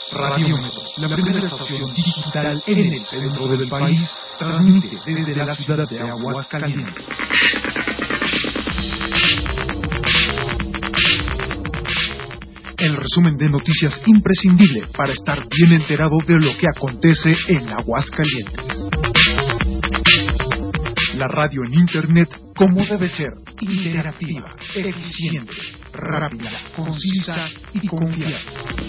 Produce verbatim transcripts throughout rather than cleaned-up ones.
Radiómetro, la primera estación digital en el centro del país, transmite desde la ciudad de Aguascalientes. El resumen de noticias imprescindible para estar bien enterado de lo que acontece en Aguascalientes. La radio en Internet como debe ser, interactiva, eficiente, rápida, concisa y confiable.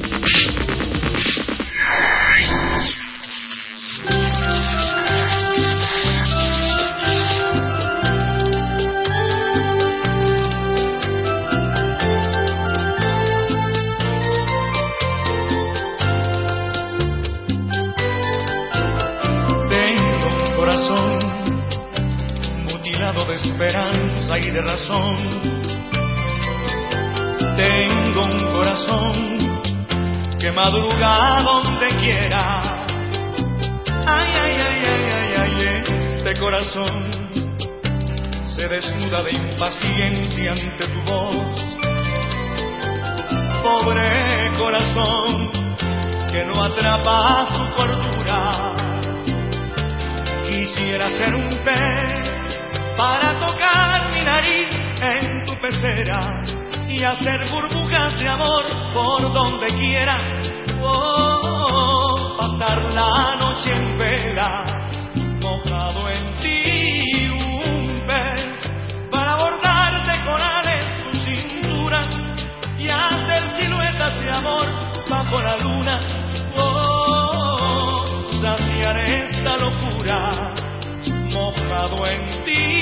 De esperanza y de razón, tengo un corazón que madruga donde quiera. Ay, ay, ay, ay, ay, ay, este corazón se desnuda de impaciencia ante tu voz. Pobre corazón que no atrapa su cordura, quisiera ser un pez para tocar mi nariz en tu pecera y hacer burbujas de amor por donde quiera. Oh, pasar la noche en vela, mojado en ti, un pez para bordar de corales tu cintura y hacer siluetas de amor bajo la luna. Oh, saciar esta locura, mojado en ti.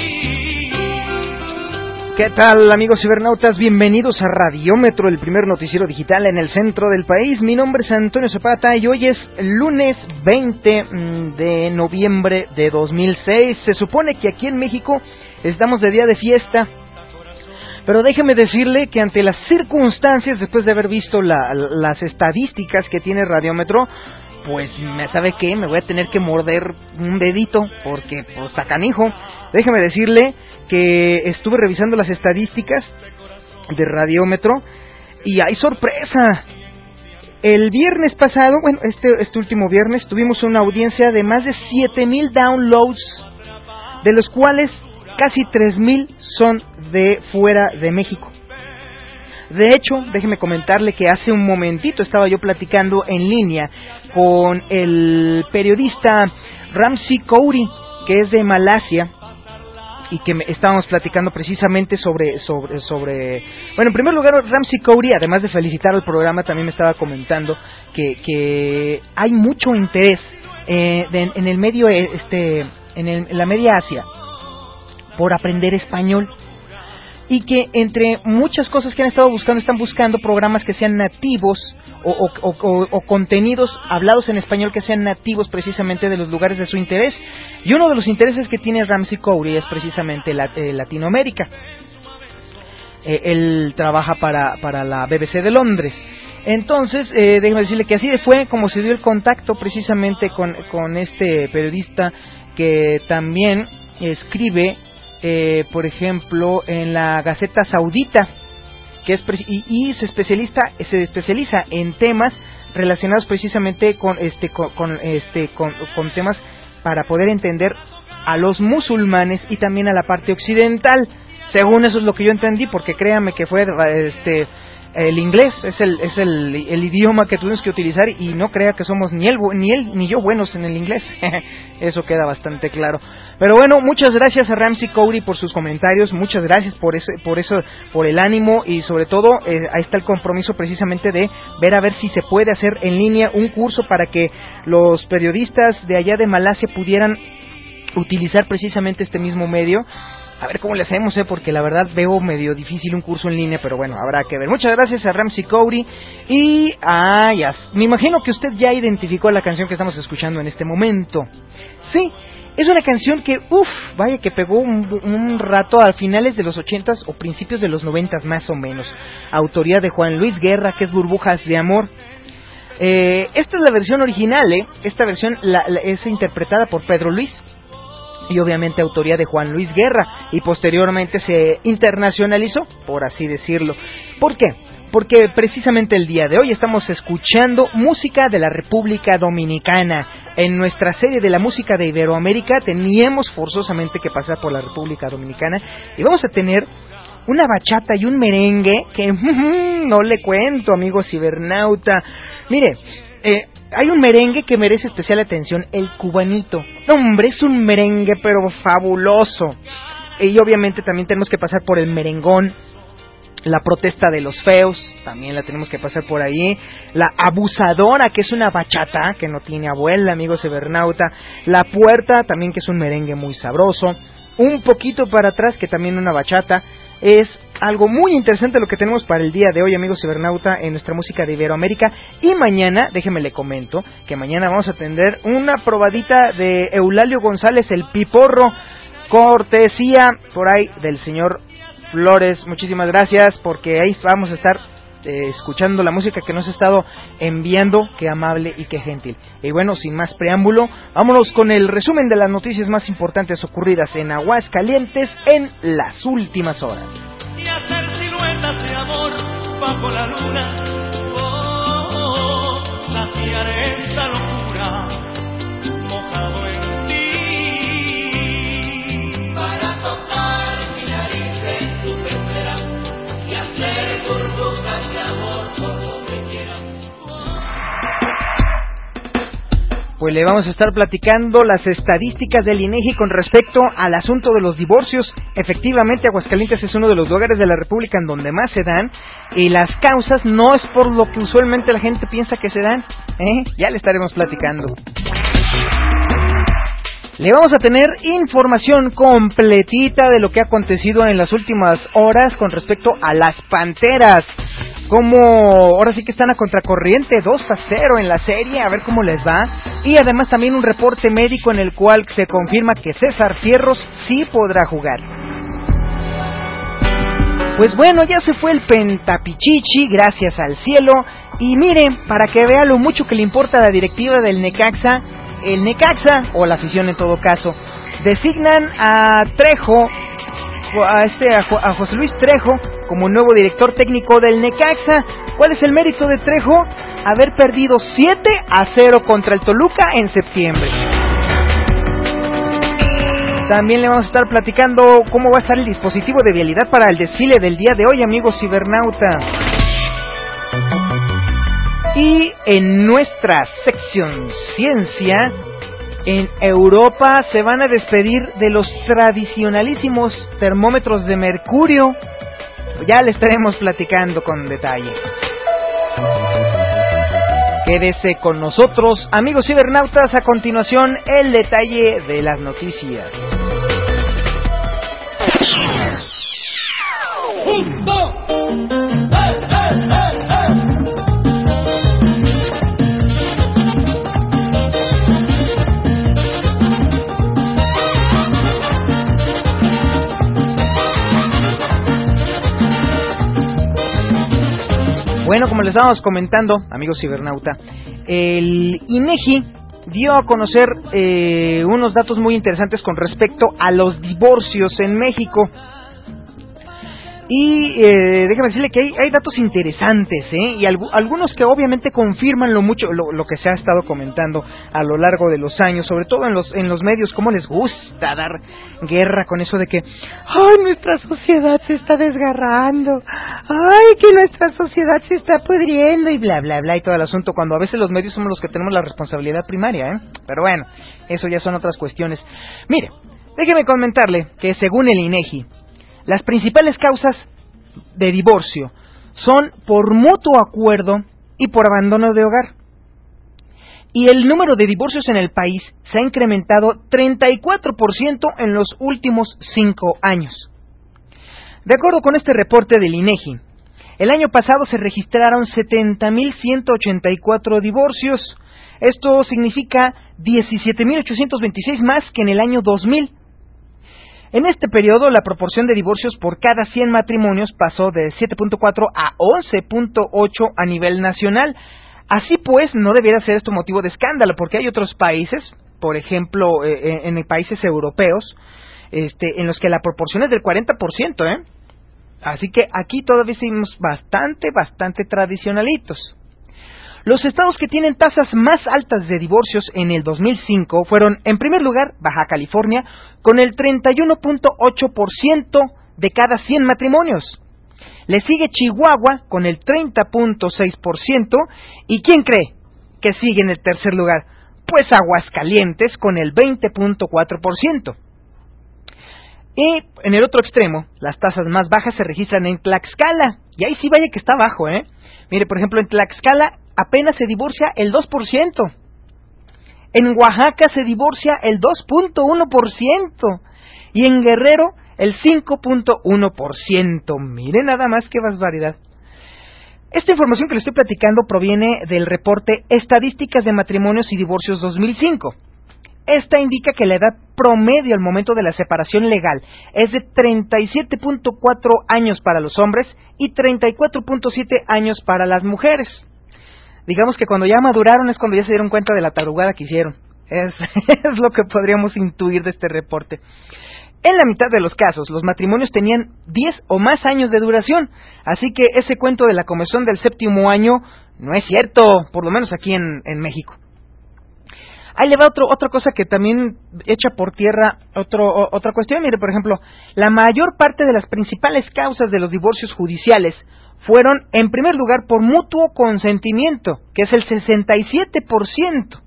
¿Qué tal, amigos cibernautas? Bienvenidos a Radiómetro, el primer noticiero digital en el centro del país. Mi nombre es Antonio Zapata y hoy es lunes veinte de noviembre de dos mil seis. Se supone que aquí en México estamos de día de fiesta, pero déjeme decirle que ante las circunstancias, después de haber visto la, las estadísticas que tiene Radiómetro, pues, ¿sabe qué? Me voy a tener que morder un dedito, porque, pues, está canijo. Déjeme decirle que estuve revisando las estadísticas de Radiómetro y hay sorpresa. El viernes pasado, bueno, este, este último viernes, tuvimos una audiencia de más de siete mil downloads, de los cuales casi tres mil son de fuera de México. De hecho, déjeme comentarle que hace un momentito estaba yo platicando en línea con el periodista Ramsey Kouri, que es de Malasia, y que me, estábamos platicando precisamente sobre, sobre, sobre... Bueno, en primer lugar, Ramsey Kouri, además de felicitar al programa, también me estaba comentando que, que hay mucho interés eh, de, en el medio, este, en, el, en la media Asia, por aprender español. Y que entre muchas cosas que han estado buscando, están buscando programas que sean nativos o, o, o, o contenidos hablados en español que sean nativos precisamente de los lugares de su interés. Y uno de los intereses que tiene Ramsey Kouri es precisamente la, eh, Latinoamérica. Eh, él trabaja para, para la B B C de Londres. Entonces, eh, déjeme decirle que así fue como se dio el contacto precisamente con, con este periodista que también escribe... Eh, por ejemplo, en la Gaceta Saudita, que es y, y se especializa se especializa en temas relacionados precisamente con este con, con este con, con temas para poder entender a los musulmanes y también a la parte occidental. Según eso es lo que yo entendí, porque créame que fue este el inglés es el es el, el idioma que tuvimos que utilizar y no crea que somos ni él ni él ni yo buenos en el inglés. Eso queda bastante claro. Pero bueno, muchas gracias a Ramsey Kouri por sus comentarios, muchas gracias por ese por eso por el ánimo y sobre todo eh, ahí está el compromiso precisamente de ver a ver si se puede hacer en línea un curso para que los periodistas de allá de Malasia pudieran utilizar precisamente este mismo medio. A ver cómo le hacemos, eh, porque la verdad veo medio difícil un curso en línea, pero bueno, habrá que ver. Muchas gracias a Ramsey Kouri. Y, ah, ya, me imagino que usted ya identificó la canción que estamos escuchando en este momento. Sí, es una canción que, uff, vaya que pegó un, un rato a finales de los ochentas o principios de los noventas más o menos. Autoría de Juan Luis Guerra, que es Burbujas de Amor. Eh, esta es la versión original, eh. Esta versión la, la, es interpretada por Pedro Luis. y obviamente autoría de Juan Luis Guerra, y posteriormente se internacionalizó, por así decirlo. ¿Por qué? Porque precisamente el día de hoy estamos escuchando música de la República Dominicana. En nuestra serie de la música de Iberoamérica teníamos forzosamente que pasar por la República Dominicana, y vamos a tener una bachata y un merengue que no le cuento, amigo cibernauta. Mire, eh, hay un merengue que merece especial atención, el cubanito. No, hombre, es un merengue pero fabuloso. Y obviamente también tenemos que pasar por el merengón. La protesta de los feos, también la tenemos que pasar por ahí. La abusadora, que es una bachata que no tiene abuela, amigo cibernauta. La puerta, también, que es un merengue muy sabroso. Un poquito para atrás, que también una bachata. Es algo muy interesante lo que tenemos para el día de hoy, amigo cibernauta, en nuestra música de Iberoamérica. Y mañana, déjeme le comento, que mañana vamos a tener una probadita de Eulalio González, el Piporro, cortesía por ahí del señor Flores. Muchísimas gracias, porque ahí vamos a estar eh, escuchando la música que nos ha estado enviando. Qué amable y qué gentil. Y bueno, sin más preámbulo, vámonos con el resumen de las noticias más importantes ocurridas en Aguascalientes en las últimas horas. Y hacer siluetas de amor bajo la luna, oh, oh, oh, saciar esta locura, mojado en ti, para tocar mi nariz en tu pecera y hacer burbujas de amor por donde quiera. Pues le vamos a estar platicando las estadísticas del INEGI con respecto al asunto de los divorcios. Efectivamente, Aguascalientes es uno de los lugares de la República en donde más se dan, y las causas no es por lo que usualmente la gente piensa que se dan, ¿eh? Ya le estaremos platicando. Le vamos a tener información completita de lo que ha acontecido en las últimas horas con respecto a las Panteras. Como ahora sí que están a contracorriente, dos a cero en la serie, a ver cómo les va. Y además también un reporte médico en el cual se confirma que César Fierros sí podrá jugar. Pues bueno, ya se fue el Pentapichichi, gracias al cielo. Y miren, para que vea lo mucho que le importa a la directiva del Necaxa, el Necaxa, o la afición en todo caso, designan a Trejo, a este a, a José Luis Trejo como nuevo director técnico del Necaxa. ¿Cuál es el mérito de Trejo? Haber perdido siete a cero contra el Toluca en septiembre. También le vamos a estar platicando cómo va a estar el dispositivo de vialidad para el desfile del día de hoy, amigos cibernauta. Y en nuestra sección ciencia, en Europa se van a despedir de los tradicionalísimos termómetros de mercurio. Ya le estaremos platicando con detalle. Quédese con nosotros, amigos cibernautas. A continuación, el detalle de las noticias. Bueno, como les estábamos comentando, amigos cibernauta, el INEGI dio a conocer eh, unos datos muy interesantes con respecto a los divorcios en México. Y eh, déjame decirle que hay, hay datos interesantes, ¿eh? Y alg- algunos que obviamente confirman lo mucho lo, lo que se ha estado comentando a lo largo de los años, sobre todo en los en los medios, cómo les gusta dar guerra con eso de que ¡ay, nuestra sociedad se está desgarrando! ¡Ay, que nuestra sociedad se está pudriendo! Y bla, bla, bla, y todo el asunto, cuando a veces los medios somos los que tenemos la responsabilidad primaria, ¿eh? Pero bueno, eso ya son otras cuestiones. Mire, déjeme comentarle que según el INEGI, las principales causas de divorcio son por mutuo acuerdo y por abandono de hogar. Y el número de divorcios en el país se ha incrementado treinta y cuatro por ciento en los últimos cinco años. De acuerdo con este reporte del INEGI, el año pasado se registraron setenta mil ciento ochenta y cuatro divorcios. Esto significa diecisiete mil ochocientos veintiséis más que en el año dos mil. En este periodo, la proporción de divorcios por cada cien matrimonios pasó de siete punto cuatro a once punto ocho a nivel nacional. Así pues, no debiera ser esto motivo de escándalo, porque hay otros países, por ejemplo, eh, en, en países europeos, este, en los que la proporción es del cuarenta por ciento, ¿eh? Así que aquí todavía seguimos bastante, bastante tradicionalitos. Los estados que tienen tasas más altas de divorcios en el dos mil cinco fueron, en primer lugar, Baja California, con el treinta y uno punto ocho por ciento de cada cien matrimonios. Le sigue Chihuahua con el treinta punto seis por ciento. ¿Y quién cree que sigue en el tercer lugar? Pues Aguascalientes con el veinte punto cuatro por ciento. Y en el otro extremo, las tasas más bajas se registran en Tlaxcala. Y ahí sí vaya que está bajo, ¿eh? Mire, por ejemplo, en Tlaxcala apenas se divorcia el dos por ciento. En Oaxaca se divorcia el dos punto uno por ciento. Y en Guerrero el cinco punto uno por ciento. Mire nada más qué barbaridad. Esta información que le estoy platicando proviene del reporte Estadísticas de Matrimonios y Divorcios dos mil cinco. Esta indica que la edad promedio al momento de la separación legal es de treinta y siete punto cuatro años para los hombres y treinta y cuatro punto siete años para las mujeres. Digamos que cuando ya maduraron es cuando ya se dieron cuenta de la tarugada que hicieron. Es, es lo que podríamos intuir de este reporte. En la mitad de los casos, los matrimonios tenían diez o más años de duración, así que ese cuento de la comezón del séptimo año no es cierto, por lo menos aquí en, en México. Ahí le va otro, otra cosa que también echa por tierra otro, o, otra cuestión. Mire, por ejemplo, la mayor parte de las principales causas de los divorcios judiciales fueron, en primer lugar, por mutuo consentimiento, que es el sesenta y siete por ciento.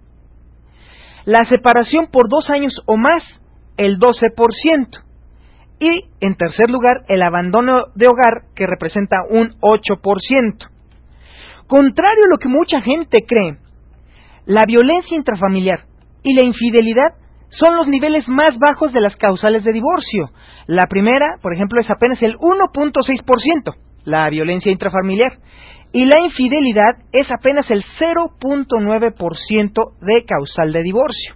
La separación por dos años o más, el doce por ciento. Y, en tercer lugar, el abandono de hogar, que representa un ocho por ciento. Contrario a lo que mucha gente cree, la violencia intrafamiliar y la infidelidad son los niveles más bajos de las causales de divorcio. La primera, por ejemplo, es apenas el uno punto seis por ciento, la violencia intrafamiliar, y la infidelidad es apenas el cero punto nueve por ciento de causal de divorcio.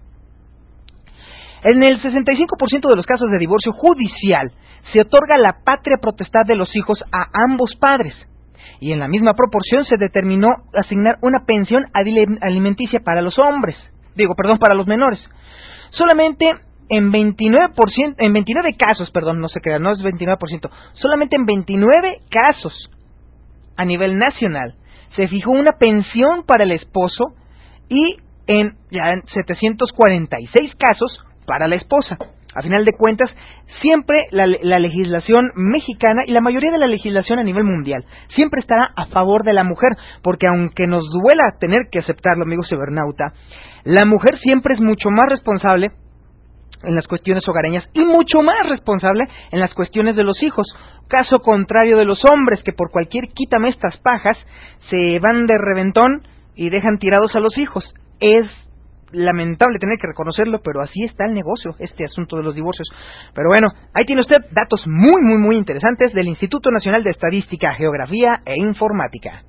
En el sesenta y cinco por ciento de los casos de divorcio judicial se otorga la patria potestad de los hijos a ambos padres. Y en la misma proporción se determinó asignar una pensión alimenticia para los hombres, digo, perdón, para los menores. Solamente en veintinueve por ciento, en veintinueve casos, perdón, no se crean, no es veintinueve por ciento, solamente en veintinueve casos a nivel nacional se fijó una pensión para el esposo y en ya en setecientos cuarenta y seis casos para la esposa. A final de cuentas, siempre la, la legislación mexicana y la mayoría de la legislación a nivel mundial siempre estará a favor de la mujer, porque aunque nos duela tener que aceptarlo, amigo cibernauta, la mujer siempre es mucho más responsable en las cuestiones hogareñas y mucho más responsable en las cuestiones de los hijos. Caso contrario de los hombres, que por cualquier quítame estas pajas se van de reventón y dejan tirados a los hijos. Es lamentable tener que reconocerlo, pero así está el negocio, este asunto de los divorcios. Pero bueno, ahí tiene usted datos muy, muy, muy interesantes del Instituto Nacional de Estadística, Geografía e Informática.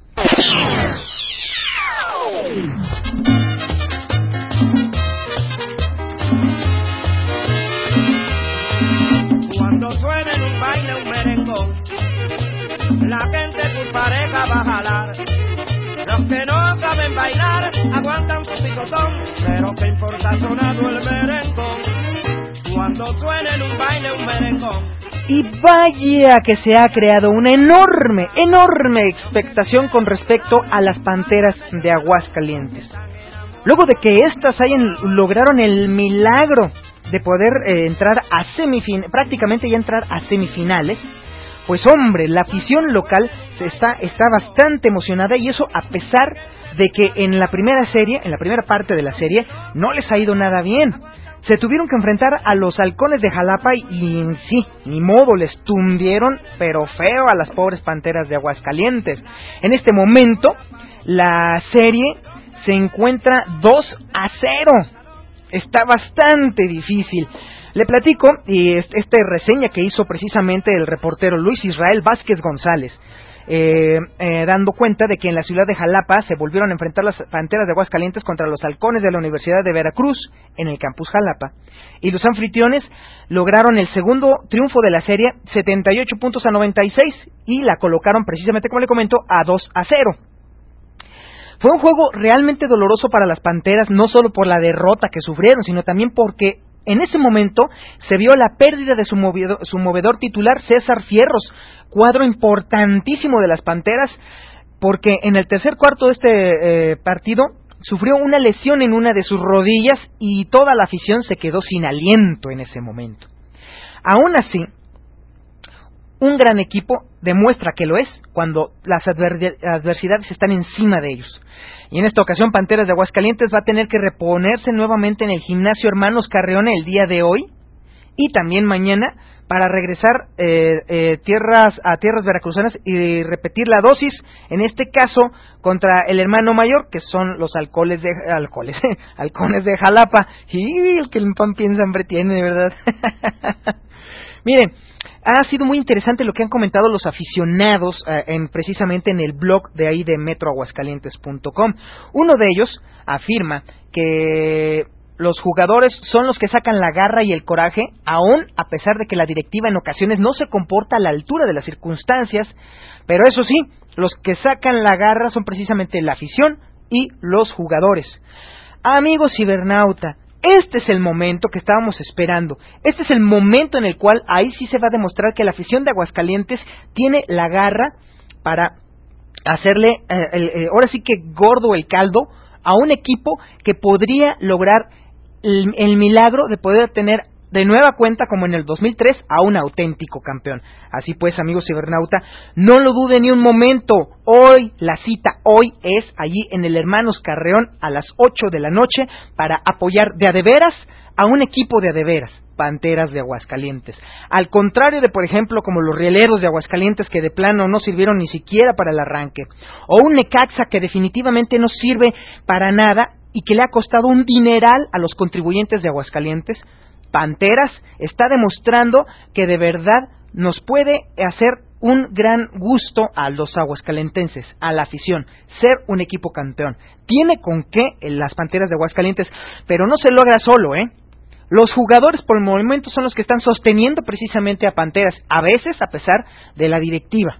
Cuando suena en un baile un merengón, la gente sin pareja va a jalar. Los que no saben bailar aguantan su picotón, pero qué importa sonado el merengón. Cuando suena en un baile un merengón. Y vaya que se ha creado una enorme, enorme expectación con respecto a las Panteras de Aguascalientes. Luego de que éstas hayan lograron el milagro de poder eh, entrar a semifinales, prácticamente ya entrar a semifinales, pues hombre, la afición local está, está bastante emocionada, y eso a pesar de que en la primera serie, en la primera parte de la serie, no les ha ido nada bien. Se tuvieron que enfrentar a los Halcones de Jalapa y, y sí, ni modo, les tundieron, pero feo, a las pobres Panteras de Aguascalientes. En este momento, la serie se encuentra dos a cero. Está bastante difícil. Le platico, y esta reseña que hizo precisamente el reportero Luis Israel Vázquez González, eh, eh, dando cuenta de que en la ciudad de Jalapa se volvieron a enfrentar las Panteras de Aguascalientes contra los Halcones de la Universidad de Veracruz en el campus Jalapa, y los anfitriones lograron el segundo triunfo de la serie, setenta y ocho puntos a noventa y seis, y la colocaron precisamente, como le comento, a dos a cero. Fue un juego realmente doloroso para las Panteras, no solo por la derrota que sufrieron, sino también porque en ese momento se vio la pérdida de su movedor, su movedor titular, César Fierros, cuadro importantísimo de las Panteras, porque en el tercer cuarto de este eh, partido sufrió una lesión en una de sus rodillas y toda la afición se quedó sin aliento en ese momento. Aún así, un gran equipo demuestra que lo es cuando las adver- adversidades están encima de ellos. Y en esta ocasión Panteras de Aguascalientes va a tener que reponerse nuevamente en el gimnasio Hermanos Carreón el día de hoy y también mañana para regresar eh, eh, tierras a tierras veracruzanas y repetir la dosis, en este caso contra el hermano mayor, que son los alcoholes de alcoholes, halcones de Jalapa. Y el que el pan piensa hambre tiene, de verdad. Miren, ha sido muy interesante lo que han comentado los aficionados eh, en, precisamente en el blog de ahí de metro aguascalientes punto com. Uno de ellos afirma que los jugadores son los que sacan la garra y el coraje, aún a pesar de que la directiva en ocasiones no se comporta a la altura de las circunstancias, pero eso sí, los que sacan la garra son precisamente la afición y los jugadores. Amigos cibernauta, este es el momento que estábamos esperando. Este es el momento en el cual ahí sí se va a demostrar que la afición de Aguascalientes tiene la garra para hacerle, eh, el, eh, ahora sí que gordo el caldo, a un equipo que podría lograr el, el milagro de poder tener de nueva cuenta, como en el dos mil tres, a un auténtico campeón. Así pues, amigos cibernauta, no lo duden ni un momento. Hoy, la cita hoy es allí en el Hermanos Carreón a las ocho de la noche para apoyar de a de veras a un equipo de a de veras, Panteras de Aguascalientes. Al contrario de, por ejemplo, como los Rieleros de Aguascalientes, que de plano no sirvieron ni siquiera para el arranque, o un Necaxa que definitivamente no sirve para nada y que le ha costado un dineral a los contribuyentes de Aguascalientes. Panteras está demostrando que de verdad nos puede hacer un gran gusto a los aguascalentenses, a la afición, ser un equipo campeón. Tiene con qué las Panteras de Aguascalientes, pero no se logra solo, ¿eh? Los jugadores por el momento son los que están sosteniendo precisamente a Panteras, a veces a pesar de la directiva.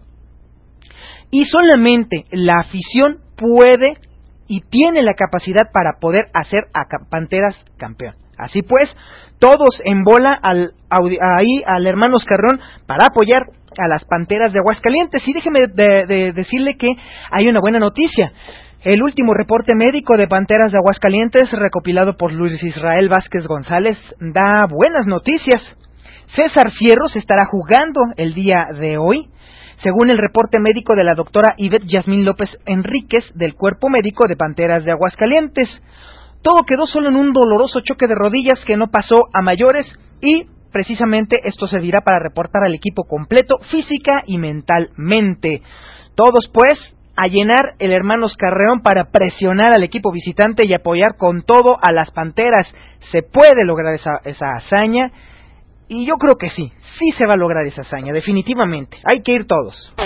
Y solamente la afición puede y tiene la capacidad para poder hacer a Panteras campeón. Así pues, todos en bola al, ahí al Hermanos Carreón para apoyar a las Panteras de Aguascalientes. Y déjeme de, de decirle que hay una buena noticia. El último reporte médico de Panteras de Aguascalientes, recopilado por Luis Israel Vázquez González, da buenas noticias. César Fierros estará jugando el día de hoy, según el reporte médico de la doctora Ivette Yasmín López Enríquez, del Cuerpo Médico de Panteras de Aguascalientes. Todo quedó solo en un doloroso choque de rodillas que no pasó a mayores y precisamente esto servirá para reportar al equipo completo física y mentalmente. Todos pues a llenar el Hermanos Carreón para presionar al equipo visitante y apoyar con todo a las Panteras. Se puede lograr esa, esa hazaña y yo creo que sí, sí se va a lograr esa hazaña, definitivamente. Hay que ir todos.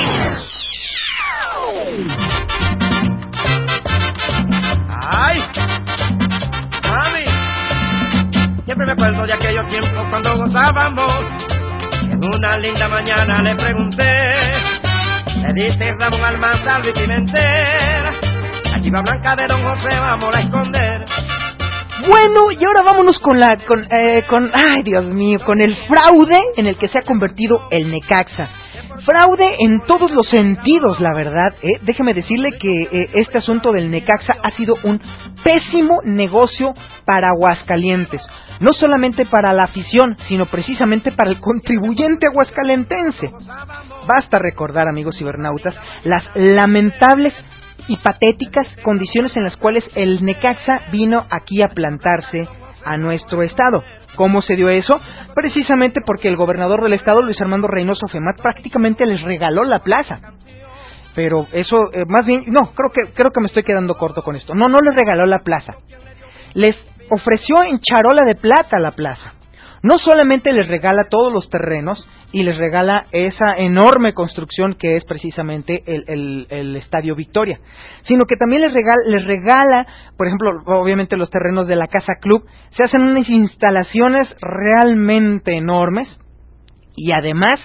¡Ay! ¡Mami! Siempre me acuerdo de aquellos tiempos cuando gozábamos. En una linda mañana le pregunté, le dice Ramón Almanzar y Pimentel, la chiva blanca de Don José vamos a esconder. Bueno, y ahora vámonos con la, con, eh, con, ay Dios mío, con el fraude en el que se ha convertido el Necaxa. Fraude en todos los sentidos, la verdad, ¿eh? Déjeme decirle que eh, este asunto del Necaxa ha sido un pésimo negocio para Aguascalientes. No solamente para la afición, sino precisamente para el contribuyente aguascalentense. Basta recordar, amigos cibernautas, las lamentables y patéticas condiciones en las cuales el Necaxa vino aquí a plantarse a nuestro estado. ¿Cómo se dio eso? Precisamente porque el gobernador del estado, Luis Armando Reynoso Femat, prácticamente les regaló la plaza. Pero eso, eh, más bien, no, creo que creo que me estoy quedando corto con esto. No, no les regaló la plaza. Les ofreció en charola de plata la plaza. No solamente les regala todos los terrenos y les regala esa enorme construcción que es precisamente el, el, el Estadio Victoria, sino que también les regala, les regala, por ejemplo, obviamente los terrenos de la Casa Club. Se hacen unas instalaciones realmente enormes y además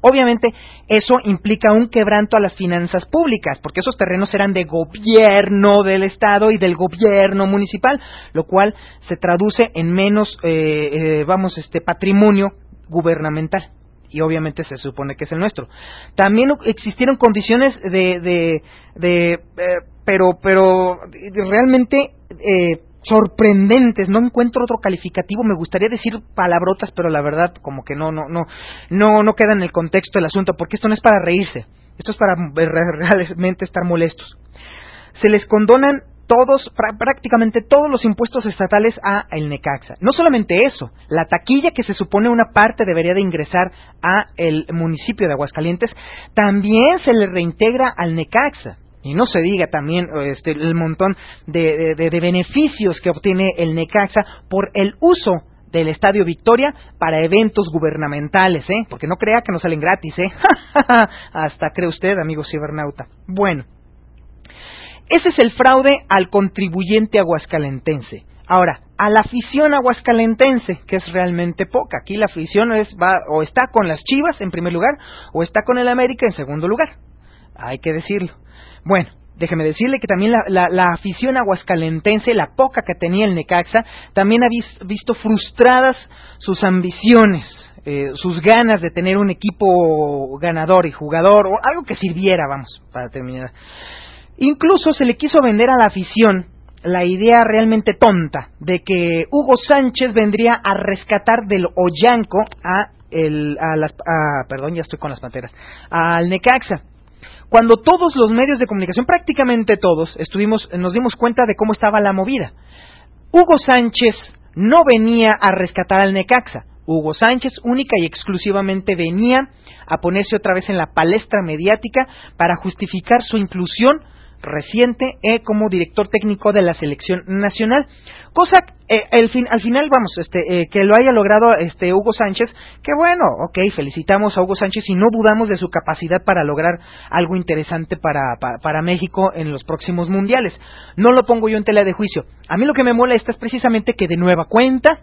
Obviamente, eso implica un quebranto a las finanzas públicas, porque esos terrenos eran de gobierno del Estado y del gobierno municipal, lo cual se traduce en menos, eh, eh, vamos, este patrimonio gubernamental. Y obviamente se supone que es el nuestro. También existieron condiciones de, de, de eh, pero, pero realmente eh, sorprendentes. No encuentro otro calificativo. Me gustaría decir palabrotas, pero la verdad como que no, no, no, no, no queda en el contexto del asunto, porque esto no es para reírse. Esto es para realmente estar molestos. Se les condonan todos, prácticamente todos los impuestos estatales a el Necaxa. No solamente eso, la taquilla que se supone una parte debería de ingresar a el municipio de Aguascalientes, también se le reintegra al Necaxa. Y no se diga también este, el montón de, de, de beneficios que obtiene el Necaxa por el uso del Estadio Victoria para eventos gubernamentales, ¿eh? Porque no crea que no salen gratis, ¿eh? Hasta cree usted, amigo cibernauta. Bueno, ese es el fraude al contribuyente aguascalentense. Ahora, a la afición aguascalentense, que es realmente poca. Aquí la afición es, va, o está con las Chivas en primer lugar, o está con el América en segundo lugar. Hay que decirlo. Bueno, déjeme decirle que también la, la, la afición aguascalentense, la poca que tenía el Necaxa, también ha vis, visto frustradas sus ambiciones, eh, sus ganas de tener un equipo ganador y jugador, o algo que sirviera, vamos, para terminar. Incluso se le quiso vender a la afición la idea realmente tonta de que Hugo Sánchez vendría a rescatar del Ollanco a el a las a, perdón, ya estoy con las panteras, al Necaxa. Cuando todos los medios de comunicación, prácticamente todos, estuvimos nos dimos cuenta de cómo estaba la movida. Hugo Sánchez no venía a rescatar al Necaxa. Hugo Sánchez única y exclusivamente venía a ponerse otra vez en la palestra mediática para justificar su inclusión reciente eh, como director técnico de la selección nacional, cosa eh, el fin, al final vamos este eh, que lo haya logrado este Hugo Sánchez, que bueno, ok, felicitamos a Hugo Sánchez y no dudamos de su capacidad para lograr algo interesante para, para, para México en los próximos mundiales. No lo pongo yo en tela de juicio. A mí lo que me molesta es precisamente que de nueva cuenta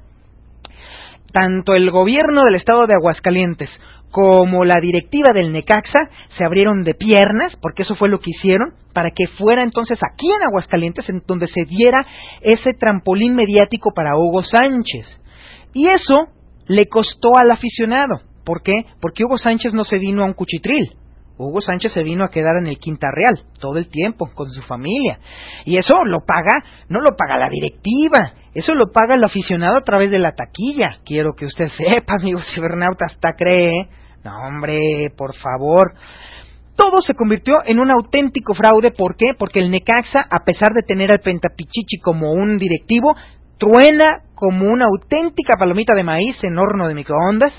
tanto el gobierno del estado de Aguascalientes como la directiva del Necaxa se abrieron de piernas, porque eso fue lo que hicieron, para que fuera entonces aquí en Aguascalientes en donde se diera ese trampolín mediático para Hugo Sánchez. Y eso le costó al aficionado. ¿Por qué? Porque Hugo Sánchez no se vino a un cuchitril. Hugo Sánchez se vino a quedar en el Quinta Real todo el tiempo con su familia. Y eso lo paga, no lo paga la directiva, eso lo paga el aficionado a través de la taquilla. Quiero que usted sepa, amigo cibernauta, hasta cree. No, hombre, por favor. Todo se convirtió en un auténtico fraude. ¿Por qué? Porque el Necaxa, a pesar de tener al Pentapichichi como un directivo, truena como una auténtica palomita de maíz en horno de microondas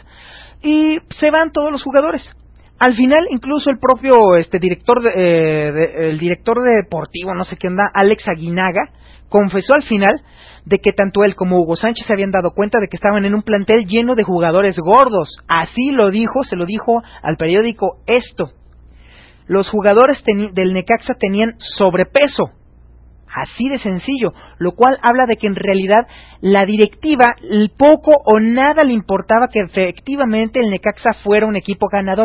y se van todos los jugadores. Al final, incluso el propio este director, de, eh, de, el director deportivo, no sé qué onda, Alex Aguinaga, confesó al final de que tanto él como Hugo Sánchez se habían dado cuenta de que estaban en un plantel lleno de jugadores gordos. Así lo dijo, se lo dijo al periódico Esto. Los jugadores del Necaxa tenían sobrepeso. Así de sencillo, lo cual habla de que en realidad la directiva poco o nada le importaba que efectivamente el Necaxa fuera un equipo ganador.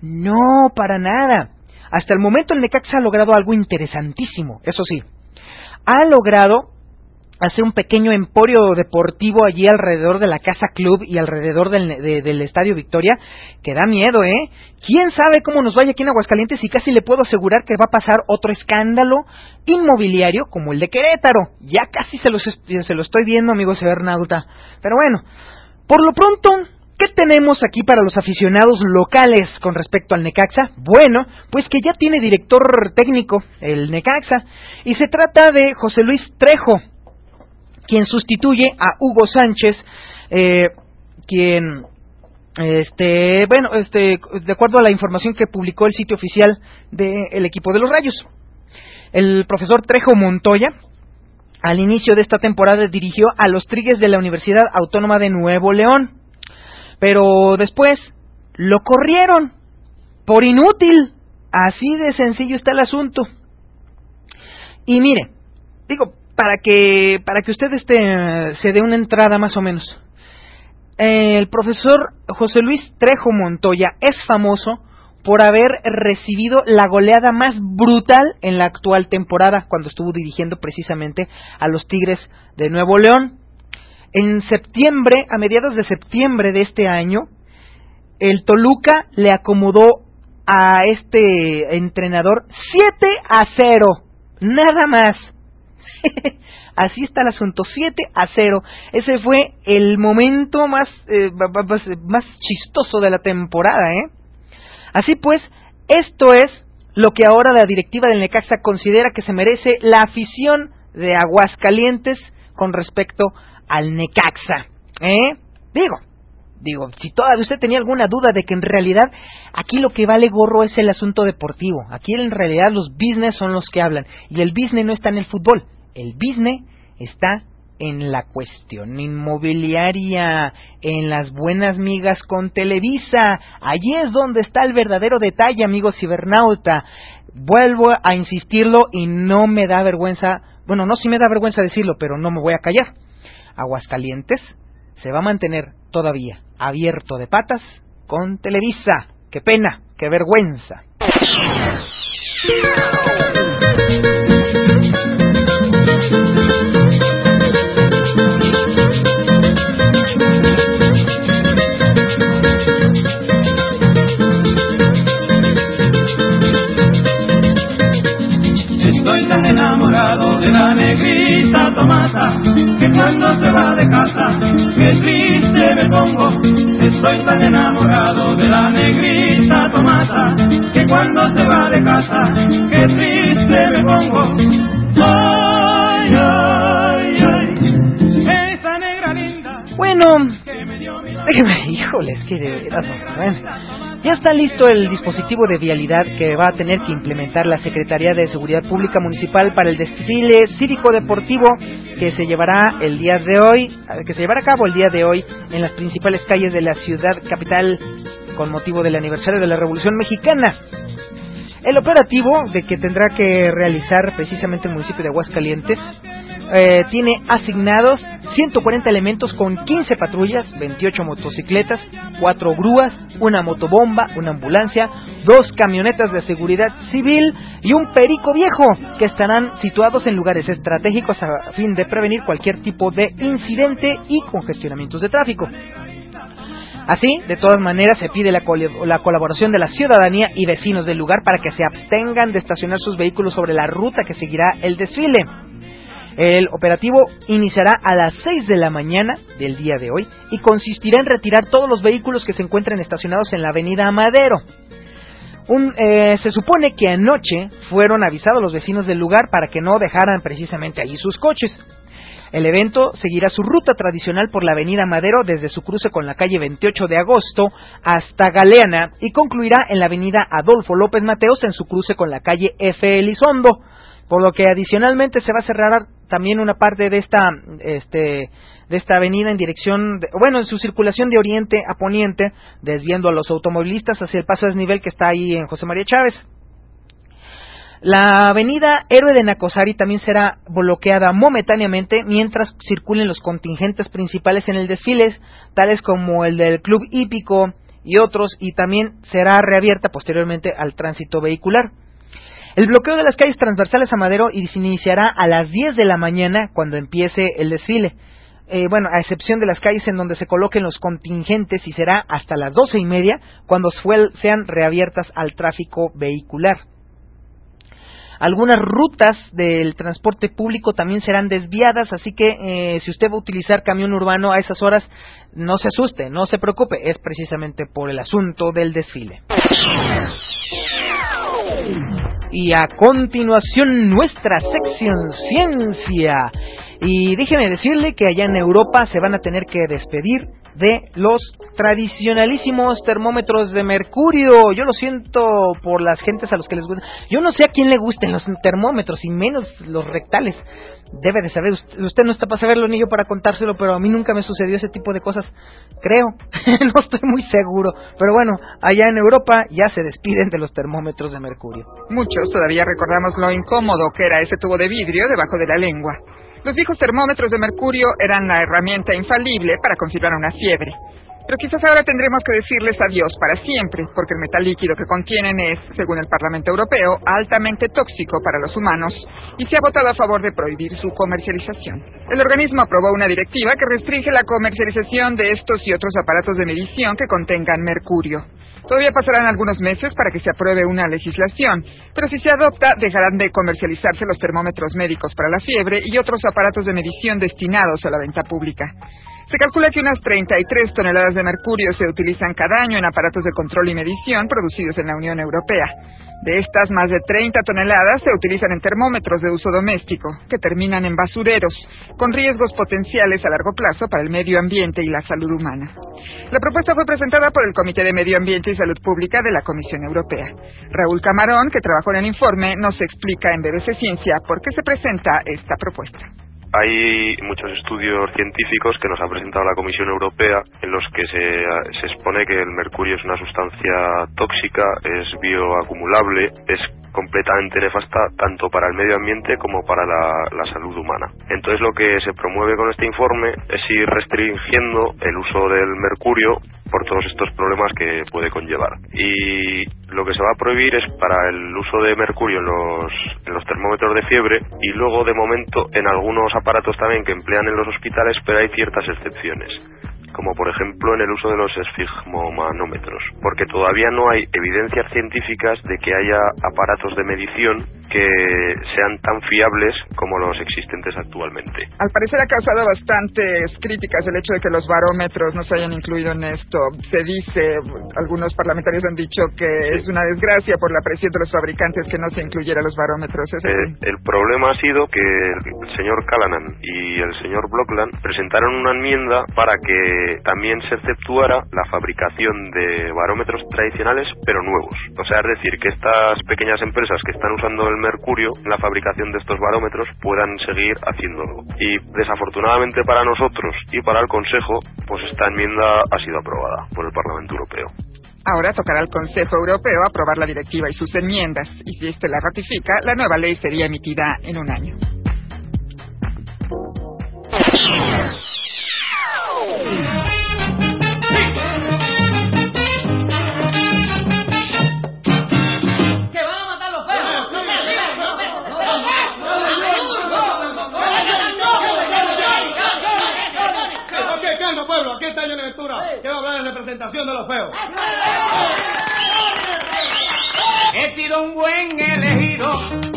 No, para nada. Hasta el momento el Necaxa ha logrado algo interesantísimo, eso sí. Ha logrado hacer un pequeño emporio deportivo allí alrededor de la Casa Club y alrededor del, de, del Estadio Victoria, que da miedo, ¿eh? ¿Quién sabe cómo nos vaya aquí en Aguascalientes? Y casi le puedo asegurar que va a pasar otro escándalo inmobiliario como el de Querétaro. Ya casi se, los, se lo estoy viendo, amigo cibernauta. Pero bueno, por lo pronto, ¿qué tenemos aquí para los aficionados locales con respecto al Necaxa? Bueno, pues que ya tiene director técnico el Necaxa, y se trata de José Luis Trejo, quien sustituye a Hugo Sánchez, eh, quien, este, bueno, este, de acuerdo a la información que publicó el sitio oficial del equipo de los Rayos. El profesor Trejo Montoya, al inicio de esta temporada, dirigió a los Tigres de la Universidad Autónoma de Nuevo León, pero después lo corrieron por inútil. Así de sencillo está el asunto. Y mire, digo, para que para que usted este, se dé una entrada más o menos. eh, el profesor José Luis Trejo Montoya es famoso por haber recibido la goleada más brutal en la actual temporada, cuando estuvo dirigiendo precisamente a los Tigres de Nuevo León. En septiembre, a mediados de septiembre de este año, el Toluca le acomodó a este entrenador siete a cero, nada más. Así está el asunto, siete a cero. Ese fue el momento más, eh, más, más chistoso de la temporada, ¿eh? Así pues, esto es lo que ahora la directiva del Necaxa considera que se merece la afición de Aguascalientes con respecto al Necaxa, ¿eh? Digo, digo, si todavía usted tenía alguna duda de que en realidad aquí lo que vale gorro es el asunto deportivo, aquí en realidad los business son los que hablan, y el business no está en el fútbol, el business está en la cuestión inmobiliaria, en las buenas migas con Televisa. Allí es donde está el verdadero detalle, amigo cibernauta. Vuelvo a insistirlo y no me da vergüenza, bueno, no sí me da vergüenza decirlo, pero no me voy a callar. Aguascalientes se va a mantener todavía abierto de patas con Televisa. ¡Qué pena! ¡Qué vergüenza! Estoy tan enamorado de la negrita Tomasa, que cuando se va de casa, qué triste me pongo. Estoy tan enamorado de la negrita Tomasa, que cuando se va de casa, qué triste me pongo. Ay, ay, ay, esa negra linda. Bueno, déjeme, híjoles, que de veras, bueno. Ya está listo el dispositivo de vialidad que va a tener que implementar la Secretaría de Seguridad Pública Municipal para el desfile cívico-deportivo que se llevará el día de hoy, que se llevará a cabo el día de hoy en las principales calles de la ciudad capital con motivo del aniversario de la Revolución Mexicana. El operativo de que tendrá que realizar precisamente el municipio de Aguascalientes eh, tiene asignados ciento cuarenta elementos con quince patrullas, veintiocho motocicletas, cuatro grúas, una motobomba, una ambulancia, dos camionetas de seguridad civil y un perico viejo, que estarán situados en lugares estratégicos a fin de prevenir cualquier tipo de incidente y congestionamientos de tráfico. Así, de todas maneras, se pide la, col- la colaboración de la ciudadanía y vecinos del lugar para que se abstengan de estacionar sus vehículos sobre la ruta que seguirá el desfile. El operativo iniciará a las seis de la mañana del día de hoy y consistirá en retirar todos los vehículos que se encuentren estacionados en la avenida Madero. Un, eh, se supone que anoche fueron avisados los vecinos del lugar para que no dejaran precisamente allí sus coches. El evento seguirá su ruta tradicional por la avenida Madero desde su cruce con la calle veintiocho de agosto hasta Galeana y concluirá en la avenida Adolfo López Mateos en su cruce con la calle F. Elizondo, por lo que adicionalmente se va a cerrar también una parte de esta este de esta avenida en dirección, de, bueno, en su circulación de oriente a poniente, desviando a los automovilistas hacia el paso a desnivel que está ahí en José María Chávez. La avenida Héroe de Nacosari también será bloqueada momentáneamente mientras circulen los contingentes principales en el desfile, tales como el del Club Hípico y otros, y también será reabierta posteriormente al tránsito vehicular. El bloqueo de las calles transversales a Madero iniciará a las diez de la mañana cuando empiece el desfile. Eh, bueno, a excepción de las calles en donde se coloquen los contingentes, y será hasta las doce y media cuando sean reabiertas al tráfico vehicular. Algunas rutas del transporte público también serán desviadas, así que eh, si usted va a utilizar camión urbano a esas horas, no se asuste, no se preocupe, es precisamente por el asunto del desfile. Y a continuación nuestra sección Ciencia. Y déjeme decirle que allá en Europa se van a tener que despedir de los tradicionalísimos termómetros de mercurio. Yo lo siento por las gentes a los que les gusta. Yo no sé a quién le gusten los termómetros, y menos los rectales. Debe de saber, usted no está para saberlo ni yo para contárselo, pero a mí nunca me sucedió ese tipo de cosas, creo. No estoy muy seguro, pero bueno, allá en Europa ya se despiden de los termómetros de mercurio. Muchos todavía recordamos lo incómodo que era ese tubo de vidrio debajo de la lengua. Los viejos termómetros de mercurio eran la herramienta infalible para confirmar una fiebre. Pero quizás ahora tendremos que decirles adiós para siempre, porque el metal líquido que contienen es, según el Parlamento Europeo, altamente tóxico para los humanos y se ha votado a favor de prohibir su comercialización. El organismo aprobó una directiva que restringe la comercialización de estos y otros aparatos de medición que contengan mercurio. Todavía pasarán algunos meses para que se apruebe una legislación, pero si se adopta, dejarán de comercializarse los termómetros médicos para la fiebre y otros aparatos de medición destinados a la venta pública. Se calcula que unas treinta y tres toneladas de mercurio se utilizan cada año en aparatos de control y medición producidos en la Unión Europea. De estas, más de treinta toneladas se utilizan en termómetros de uso doméstico, que terminan en basureros, con riesgos potenciales a largo plazo para el medio ambiente y la salud humana. La propuesta fue presentada por el Comité de Medio Ambiente y Salud Pública de la Comisión Europea. Raúl Camarón, que trabajó en el informe, nos explica en B B C Ciencia por qué se presenta esta propuesta. Hay muchos estudios científicos que nos ha presentado la Comisión Europea en los que se, se expone que el mercurio es una sustancia tóxica, es bioacumulable, es completamente nefasta tanto para el medio ambiente como para la, la salud humana. Entonces lo que se promueve con este informe es ir restringiendo el uso del mercurio por todos estos problemas que puede conllevar. Y lo que se va a prohibir es para el uso de mercurio en los, en los termómetros de fiebre y luego de momento en algunos aparatos también que emplean en los hospitales, pero hay ciertas excepciones, como por ejemplo en el uso de los esfigmomanómetros, porque todavía no hay evidencias científicas de que haya aparatos de medición que sean tan fiables como los existentes actualmente. Al parecer ha causado bastantes críticas el hecho de que los barómetros no se hayan incluido en esto. Se dice, algunos parlamentarios han dicho que sí. Es una desgracia por la presión de los fabricantes que no se incluyera los barómetros. ¿Es eh, el problema ha sido que el señor Callanan y el señor Blokland presentaron una enmienda para que también se exceptuara la fabricación de barómetros tradicionales pero nuevos. O sea, es decir, que estas pequeñas empresas que están usando el mercurio en la fabricación de estos barómetros puedan seguir haciéndolo. Y desafortunadamente para nosotros y para el Consejo, pues esta enmienda ha sido aprobada por el Parlamento Europeo. Ahora tocará al Consejo Europeo aprobar la directiva y sus enmiendas, y si éste la ratifica, la nueva ley sería emitida en un año. Pueblo, aquí está Johnny Ventura, que va a hablar en representación de los feos. He sido un buen elegido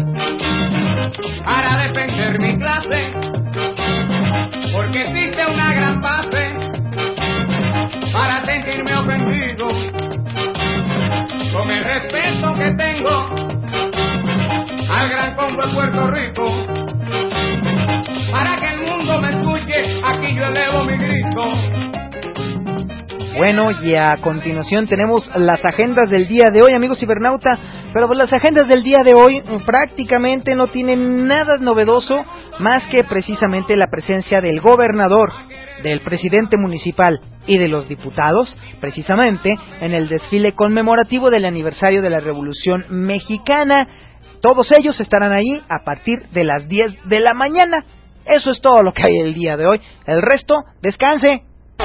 para defender mi clase, porque existe una gran base para sentirme ofendido, con el respeto que tengo al gran combo de Puerto Rico. Para que el mundo me escuche, aquí yo elevo mi grito. Bueno, y a continuación tenemos las agendas del día de hoy, amigos cibernauta, pero las agendas del día de hoy prácticamente no tienen nada novedoso más que precisamente la presencia del gobernador, del presidente municipal y de los diputados, precisamente en el desfile conmemorativo del aniversario de la Revolución Mexicana. Todos ellos estarán ahí a partir de las diez de la mañana. Eso es todo lo que hay el día de hoy. El resto, descanse.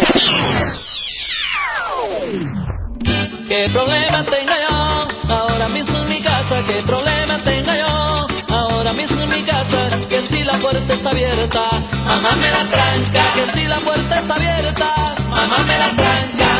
¿Qué problema tengo yo ahora mismo en mi casa? ¿Qué problema tengo yo ahora mismo en mi casa? Que si la puerta está abierta, mamá me la tranca. Que si la puerta está abierta, mamá me la tranca.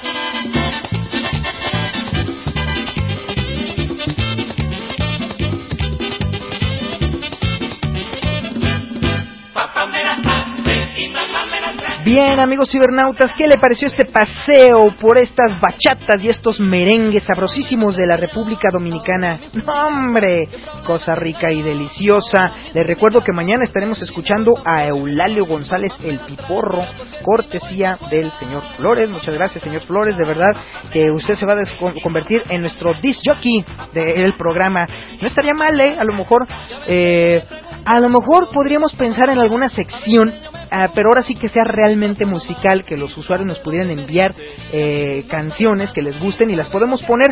Bien, amigos cibernautas, ¿qué le pareció este paseo por estas bachatas y estos merengues sabrosísimos de la República Dominicana? ¡No, hombre! Cosa rica y deliciosa. Les recuerdo que mañana estaremos escuchando a Eulalio González el Piporro, cortesía del señor Flores. Muchas gracias, señor Flores, de verdad que usted se va a convertir en nuestro disc jockey del programa. No estaría mal, ¿eh? A lo mejor, eh, a lo mejor podríamos pensar en alguna sección, Uh, pero ahora sí que sea realmente musical, que los usuarios nos pudieran enviar eh, canciones que les gusten y las podemos poner,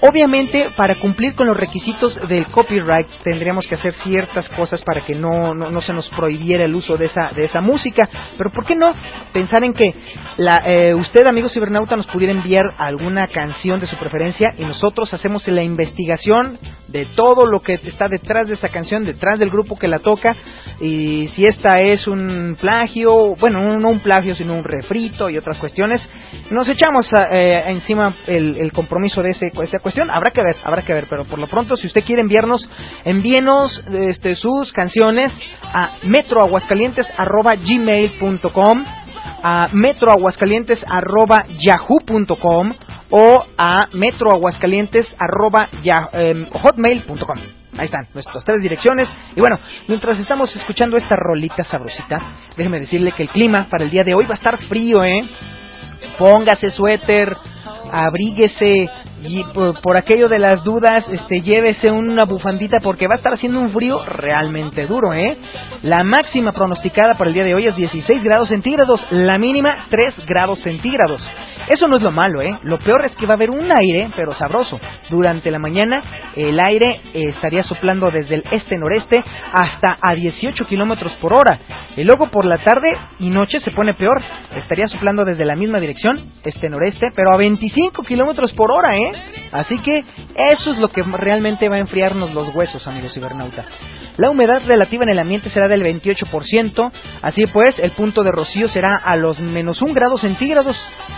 Obviamente, para cumplir con los requisitos del copyright, tendríamos que hacer ciertas cosas para que no, no, no se nos prohibiera el uso de esa, de esa música. Pero ¿por qué no pensar en que la, eh, usted, amigo cibernauta, nos pudiera enviar alguna canción de su preferencia y nosotros hacemos la investigación de todo lo que está detrás de esa canción, detrás del grupo que la toca, y si esta es un plagio, bueno, no un plagio, sino un refrito y otras cuestiones, nos echamos eh, encima el, el compromiso de ese, esa cuestión. Habrá que ver, habrá que ver, pero por lo pronto, si usted quiere enviarnos, envíenos este, sus canciones a metroaguascalientes arroba gmail punto com, a metroaguascalientes arroba yahoo punto com o a metroaguascalientes arroba hotmail punto com. Ahí están nuestras tres direcciones. Y bueno, mientras estamos escuchando esta rolita sabrosita, déjeme decirle que el clima para el día de hoy va a estar frío, ¿eh? Póngase suéter, abríguese, y por, por aquello de las dudas, este, llévese una bufandita porque va a estar haciendo un frío realmente duro, ¿eh? La máxima pronosticada para el día de hoy es dieciséis grados centígrados, la mínima tres grados centígrados. Eso no es lo malo, ¿eh? Lo peor es que va a haber un aire, pero sabroso. Durante la mañana el aire eh, estaría soplando desde el este-noreste hasta a dieciocho kilómetros por hora. Y luego por la tarde y noche se pone peor. Estaría soplando desde la misma dirección, este-noreste, pero a veinticinco kilómetros por hora, ¿eh? Así que eso es lo que realmente va a enfriarnos los huesos, amigos cibernautas. La humedad relativa en el ambiente será del veintiocho por ciento. Así pues, el punto de rocío será a los menos un grado centígrados.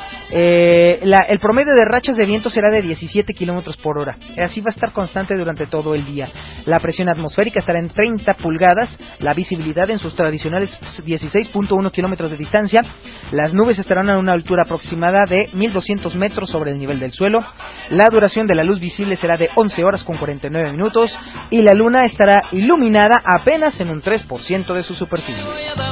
Eh, la, el promedio de rachas de viento será de diecisiete kilómetros por hora. Así va a estar constante durante todo el día. La presión atmosférica estará en treinta pulgadas. La visibilidad en sus tradicionales dieciséis punto uno kilómetros de distancia. Las nubes estarán a una altura aproximada de mil doscientos metros sobre el nivel del suelo. La duración de la luz visible será de once horas con cuarenta y nueve minutos. Y la luna estará iluminada apenas en un tres por ciento de su superficie.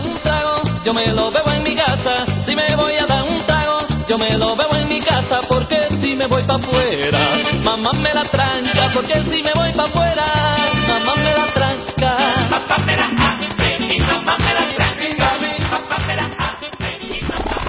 Yo me lo bebo en mi casa, si me voy a dar un trago. Yo me lo bebo en mi casa porque si me voy pa' afuera, mamá me la tranca, porque si me voy pa' afuera, mamá me la tranca. Papá me la hace y mamá me la tranca, papá me la hace y mamá me la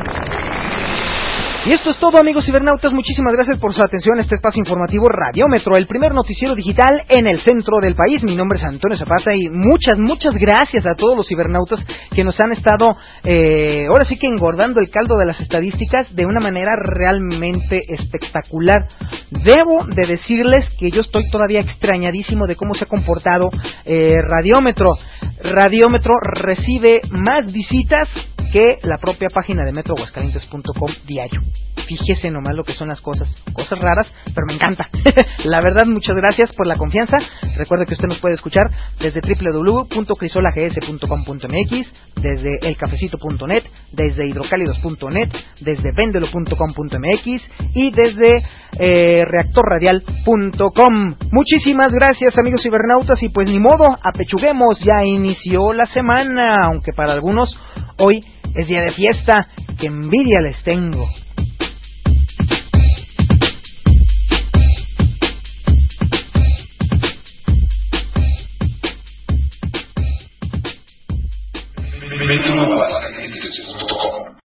Y esto es todo, amigos cibernautas. Muchísimas gracias por su atención a este espacio informativo Radiómetro, el primer noticiero digital en el centro del país. Mi nombre es Antonio Zapata y muchas, muchas gracias a todos los cibernautas que nos han estado, eh, ahora sí que engordando el caldo de las estadísticas de una manera realmente espectacular. Debo de decirles que yo estoy todavía extrañadísimo de cómo se ha comportado eh, Radiómetro. Radiómetro recibe más visitas que la propia página de metro aguascalientes punto com diario. Fíjese nomás lo que son las cosas, cosas raras, pero me encanta. La verdad, muchas gracias por la confianza. Recuerde que usted nos puede escuchar desde doble u doble u doble u punto crisolags punto com punto m x, desde elcafecito punto net, desde hidrocálidos punto net, desde vendelo punto com punto m x y desde eh, reactor radial punto com. Muchísimas gracias, amigos cibernautas, y pues ni modo, apechuguemos, ya inició la semana, aunque para algunos hoy es día de fiesta. ¡Qué envidia les tengo!